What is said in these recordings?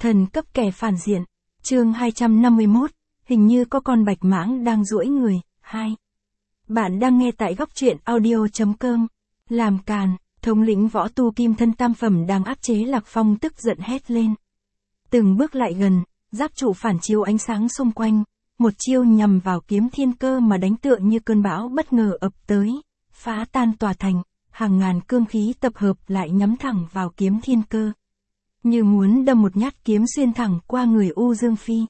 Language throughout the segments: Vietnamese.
Thần cấp kẻ phản diện. Chương 251, hình như có con bạch mãng đang duỗi người. 2. Bạn đang nghe tại góc truyện audio.com. Làm càn, thống lĩnh võ tu kim thân tam phẩm đang áp chế Lạc Phong tức giận hét lên. Từng bước lại gần, giáp trụ phản chiếu ánh sáng xung quanh, một chiêu nhằm vào Kiếm Thiên Cơ mà đánh tựa như cơn bão bất ngờ ập tới, phá tan tòa thành, hàng ngàn cương khí tập hợp lại nhắm thẳng vào Kiếm Thiên Cơ. Như muốn đâm một nhát kiếm xuyên thẳng qua người U Dương Phi.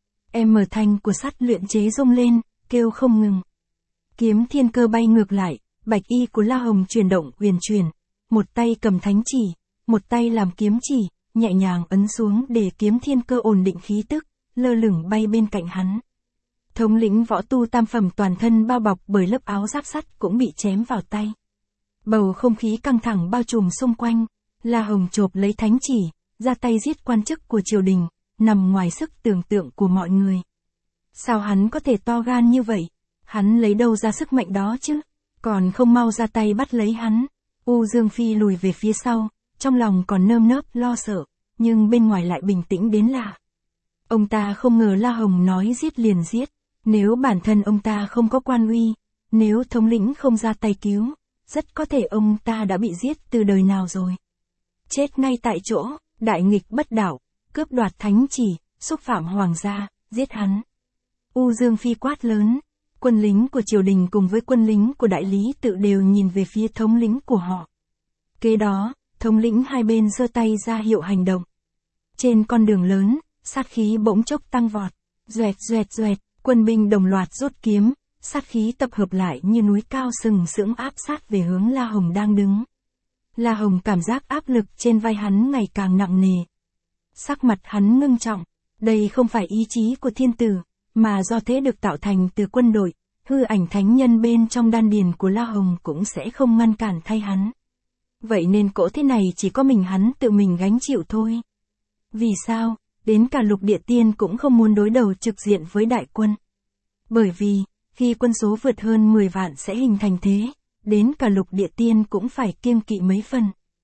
Thanh của sắt luyện chế rung lên, kêu không ngừng. Kiếm Thiên Cơ bay ngược lại, bạch y của La Hồng chuyển động huyền chuyển, một tay cầm thánh chỉ, một tay làm kiếm chỉ, nhẹ nhàng ấn xuống để Kiếm Thiên Cơ ổn định khí tức, lơ lửng bay bên cạnh hắn. Thống lĩnh võ tu tam phẩm toàn thân bao bọc bởi lớp áo giáp sắt cũng bị chém vào tay. Bầu không khí căng thẳng bao trùm xung quanh, La Hồng chộp lấy thánh chỉ, ra tay giết quan chức của triều đình, nằm ngoài sức tưởng tượng của mọi người. Sao hắn có thể to gan như vậy? Hắn lấy đâu ra sức mạnh đó chứ? Còn không mau ra tay bắt lấy hắn. U Dương Phi lùi về phía sau, trong lòng còn nơm nớp lo sợ, nhưng bên ngoài lại bình tĩnh đến lạ. Ông ta không ngờ La Hồng nói giết liền giết, nếu bản thân ông ta không có quan uy, nếu thống lĩnh không ra tay cứu, rất có thể ông ta đã bị giết từ đời nào rồi. Chết ngay tại chỗ, đại nghịch bất đạo, cướp đoạt thánh chỉ, xúc phạm hoàng gia, giết hắn. U Dương Phi quát lớn, quân lính của triều đình cùng với quân lính của đại lý tự đều nhìn về phía thống lĩnh của họ. Kế đó, thống lĩnh hai bên giơ tay ra hiệu hành động. Trên con đường lớn, sát khí bỗng chốc tăng vọt, doẹt doẹt doẹt, quân binh đồng loạt rút kiếm, sát khí tập hợp lại như núi cao sừng sững áp sát về hướng La Hồng đang đứng. La Hồng cảm giác áp lực trên vai hắn ngày càng nặng nề. Sắc mặt hắn ngưng trọng, đây không phải ý chí của thiên tử, mà do thế được tạo thành từ quân đội, hư ảnh thánh nhân bên trong đan điền của La Hồng cũng sẽ không ngăn cản thay hắn. Vậy nên cỗ thế này chỉ có mình hắn tự mình gánh chịu thôi. Vì sao, đến cả Lục Địa Tiên cũng không muốn đối đầu trực diện với đại quân. Bởi vì, khi quân số vượt hơn 10 vạn sẽ hình thành thế, đến cả Lục Địa Tiên cũng phải kiêng kỵ mấy phần.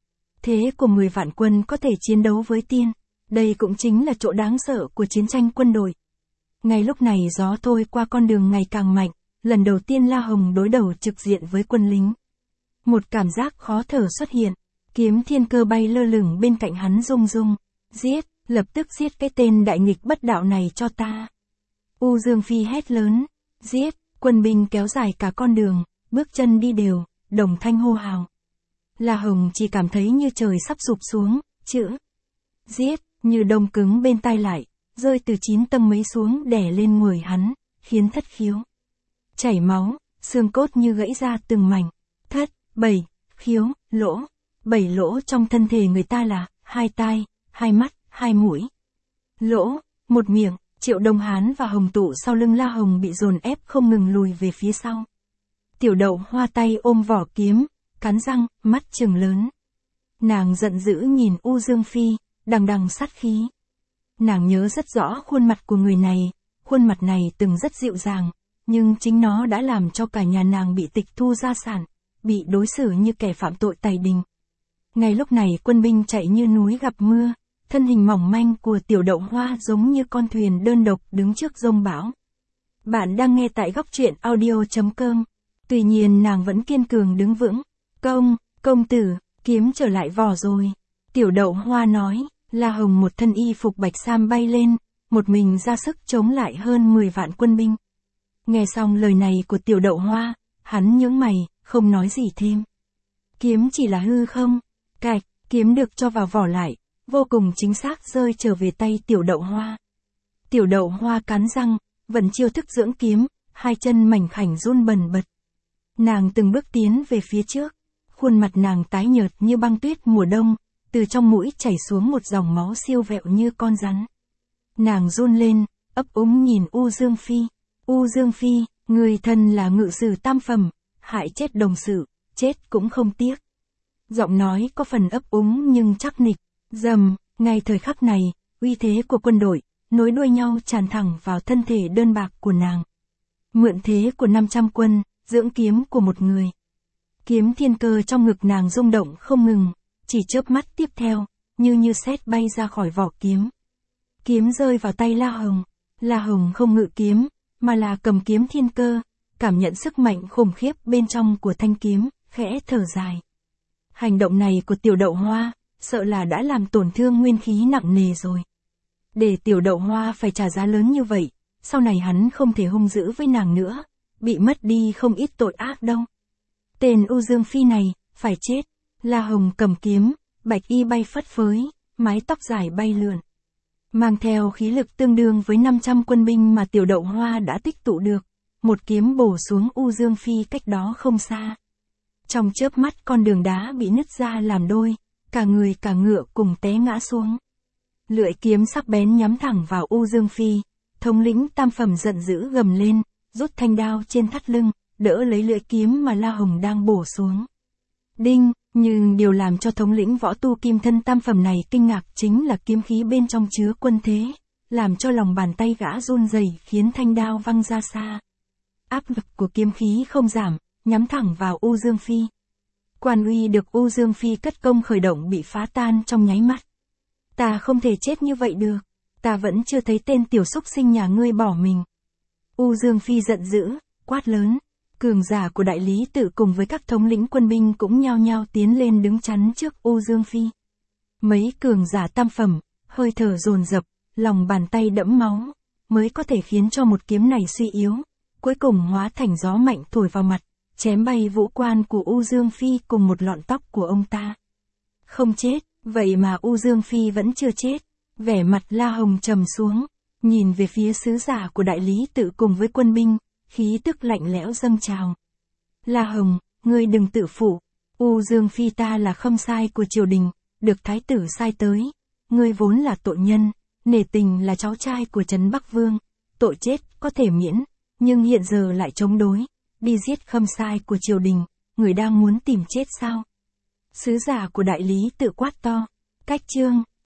Thế của 10 vạn quân có thể chiến đấu với tiên, đây cũng chính là chỗ đáng sợ của chiến tranh quân đội. Ngay lúc này gió thôi qua con đường ngày càng mạnh, lần đầu tiên La Hồng đối đầu trực diện với quân lính. Một cảm giác khó thở xuất hiện, Kiếm Thiên Cơ bay lơ lửng bên cạnh hắn rung rung, giết, lập tức giết cái tên đại nghịch bất đạo này cho ta. U Dương Phi hét lớn, giết, quân binh kéo dài cả con đường, bước chân đi đều, đồng thanh hô hào. La Hồng chỉ cảm thấy như trời sắp sụp xuống, chữ giết, như đông cứng bên tai lại, rơi từ 9 tầng mấy xuống đè lên người hắn, khiến thất khiếu chảy máu, xương cốt như gãy ra từng mảnh. Thất, 7, khiếu, lỗ. 7 lỗ trong thân thể người ta là 2 tai, 2 mắt, 2 mũi. Lỗ, 1 miệng. Triệu Đông Hán và Hồng Tụ sau lưng La Hồng bị dồn ép không ngừng lùi về phía sau. Tiểu Đậu Hoa tay ôm vỏ kiếm, cắn răng, mắt trừng lớn. Nàng giận dữ nhìn U Dương Phi, đằng đằng sát khí. Nàng nhớ rất rõ khuôn mặt của người này, khuôn mặt này từng rất dịu dàng, nhưng chính nó đã làm cho cả nhà nàng bị tịch thu gia sản, bị đối xử như kẻ phạm tội tày đình. Ngay lúc này quân binh chạy như núi gặp mưa, thân hình mỏng manh của Tiểu Đậu Hoa giống như con thuyền đơn độc đứng trước giông bão. Bạn đang nghe tại góc truyện audio.com. Tuy nhiên nàng vẫn kiên cường đứng vững. Công tử, kiếm trở lại vỏ rồi. Tiểu Đậu Hoa nói. La Hồng một thân y phục bạch sam bay lên, một mình ra sức chống lại hơn 10 vạn quân binh. Nghe xong lời này của Tiểu Đậu Hoa, hắn nhướng mày, không nói gì thêm. Kiếm chỉ là hư không? Cạch, kiếm được cho vào vỏ lại, vô cùng chính xác rơi trở về tay Tiểu Đậu Hoa. Tiểu Đậu Hoa cắn răng, vẫn chiêu thức dưỡng kiếm, hai chân mảnh khảnh run bần bật. Nàng từng bước tiến về phía trước, khuôn mặt nàng tái nhợt như băng tuyết mùa đông, từ trong mũi chảy xuống một dòng máu siêu vẹo như con rắn. Nàng run lên, ấp úng nhìn U Dương Phi. U Dương Phi, người thân là ngự sử tam phẩm, hại chết đồng sự, chết cũng không tiếc. Giọng nói có phần ấp úng nhưng chắc nịch. Dầm, ngay thời khắc này, uy thế của quân đội, nối đuôi nhau tràn thẳng vào thân thể đơn bạc của nàng. Mượn thế của 500 quân, dưỡng kiếm của một người. Kiếm Thiên Cơ trong ngực nàng rung động không ngừng, chỉ chớp mắt tiếp theo, như sét bay ra khỏi vỏ kiếm. Kiếm rơi vào tay La Hồng. La Hồng không ngự kiếm, mà là cầm kiếm thiên cơ, cảm nhận sức mạnh khủng khiếp bên trong của thanh kiếm, khẽ thở dài. Hành động này của tiểu đậu hoa, sợ là đã làm tổn thương nguyên khí nặng nề rồi. Để tiểu đậu hoa phải trả giá lớn như vậy, sau này hắn không thể hung dữ với nàng nữa, bị mất đi không ít tội ác đâu. Tên U Dương Phi này, phải chết. La Hồng cầm kiếm, bạch y bay phất phới, mái tóc dài bay lượn. Mang theo khí lực tương đương với 500 quân binh mà tiểu đậu hoa đã tích tụ được, một kiếm bổ xuống U Dương Phi cách đó không xa. Trong chớp mắt con đường đá bị nứt ra làm đôi, cả người cả ngựa cùng té ngã xuống. Lưỡi kiếm sắc bén nhắm thẳng vào U Dương Phi, thống lĩnh tam phẩm giận dữ gầm lên, rút thanh đao trên thắt lưng, đỡ lấy lưỡi kiếm mà La Hồng đang bổ xuống. Đinh, nhưng điều làm cho thống lĩnh võ tu kim thân tam phẩm này kinh ngạc chính là kiếm khí bên trong chứa quân thế, làm cho lòng bàn tay gã run rẩy khiến thanh đao văng ra xa. Áp lực của kiếm khí không giảm, nhắm thẳng vào U Dương Phi. Quan uy được U Dương Phi cất công khởi động bị phá tan trong nháy mắt. Ta không thể chết như vậy được, ta vẫn chưa thấy tên tiểu súc sinh nhà ngươi bỏ mình. U Dương Phi giận dữ, quát lớn. Cường giả của đại lý tự cùng với các thống lĩnh quân binh cũng nhao nhao tiến lên đứng chắn trước U Dương Phi. Mấy cường giả tam phẩm, hơi thở dồn dập, lòng bàn tay đẫm máu, mới có thể khiến cho một kiếm này suy yếu, cuối cùng hóa thành gió mạnh thổi vào mặt, chém bay vũ quan của U Dương Phi cùng một lọn tóc của ông ta. Không chết, vậy mà U Dương Phi vẫn chưa chết, vẻ mặt La Hồng trầm xuống, nhìn về phía sứ giả của đại lý tự cùng với quân binh. Khí tức lạnh lẽo dâng trào. La Hồng, ngươi đừng tự phụ, U Dương Phi ta là khâm sai của triều đình, được thái tử sai tới, ngươi vốn là tội nhân, nể tình là cháu trai của Trấn Bắc Vương, tội chết có thể miễn, nhưng hiện giờ lại chống đối, đi giết khâm sai của triều đình, người đang muốn tìm chết sao? Sứ giả của đại lý tự quát to, cách chương.